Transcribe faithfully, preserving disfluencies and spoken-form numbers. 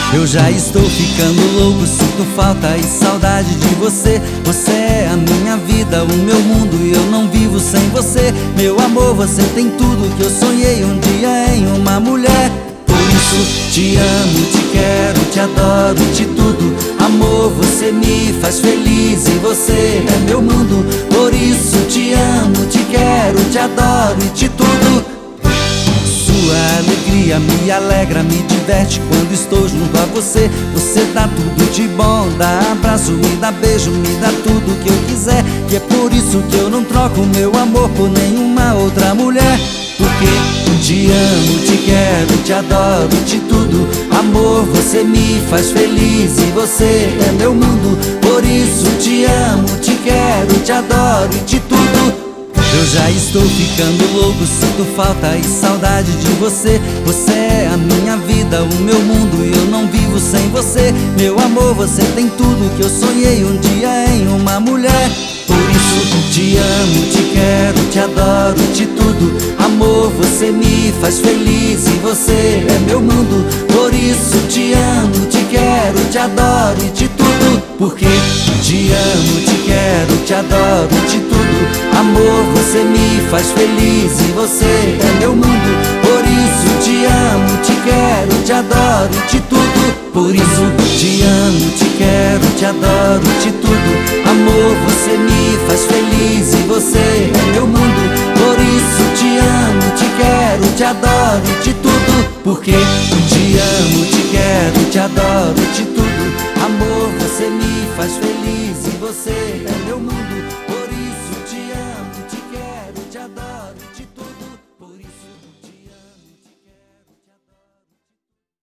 Eu já estou ficando louco, sinto falta e saudade de você. Você é a minha vida, o meu mundo e eu não vivo sem você. Meu amor, você tem tudo que eu sonhei um dia em uma mulher. Por isso te amo, te quero, te adoro, te tudo. Amor, você me faz feliz e você é meu mundo. Por isso te amo, te quero, te adoro e te tudo. Sua alegria me alegra, me diverte quando estou junto a você. Você dá tudo de bom, dá abraço, me dá beijo, me dá tudo que eu quiser. E é por isso que eu não troco meu amor por nenhuma outra mulher. Porque te amo, te quero, te adoro, te tudo. Amor, você me faz feliz e você é meu mundo. Por isso te amo, te quero, te adoro e te tudo. Eu já estou ficando louco, sinto falta e saudade de você. Você é a minha vida, o meu mundo e eu não vivo sem você. Meu amor, você tem tudo que eu sonhei um dia em uma mulher. Por isso te amo, te quero, te adoro, te tudo. Amor, você me faz feliz e você é meu mundo. Por isso te amo, te quero, te adoro e te tudo. Porque te amo, te quero, te adoro, te tudo. Amor, você me faz feliz e você é meu mundo. Por isso te amo, te quero, te adoro e te tudo. Por isso te amo, te quero, te adoro, te tudo. Amor, você me faz feliz e você é meu mundo. Por isso te amo, te quero, te adoro e te tudo. Porque te amo, te quero, te adoro, te tudo. Amor, você me faz feliz e você é